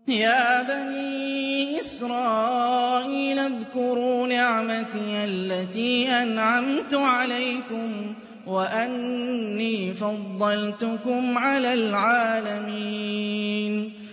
يَا بَنِي إِسْرَائِيلَ اذْكُرُوا نِعْمَتِيَ الَّتِي أَنْعَمْتُ عَلَيْكُمْ وَأَنِّي فَضَّلْتُكُمْ عَلَى الْعَالَمِينَ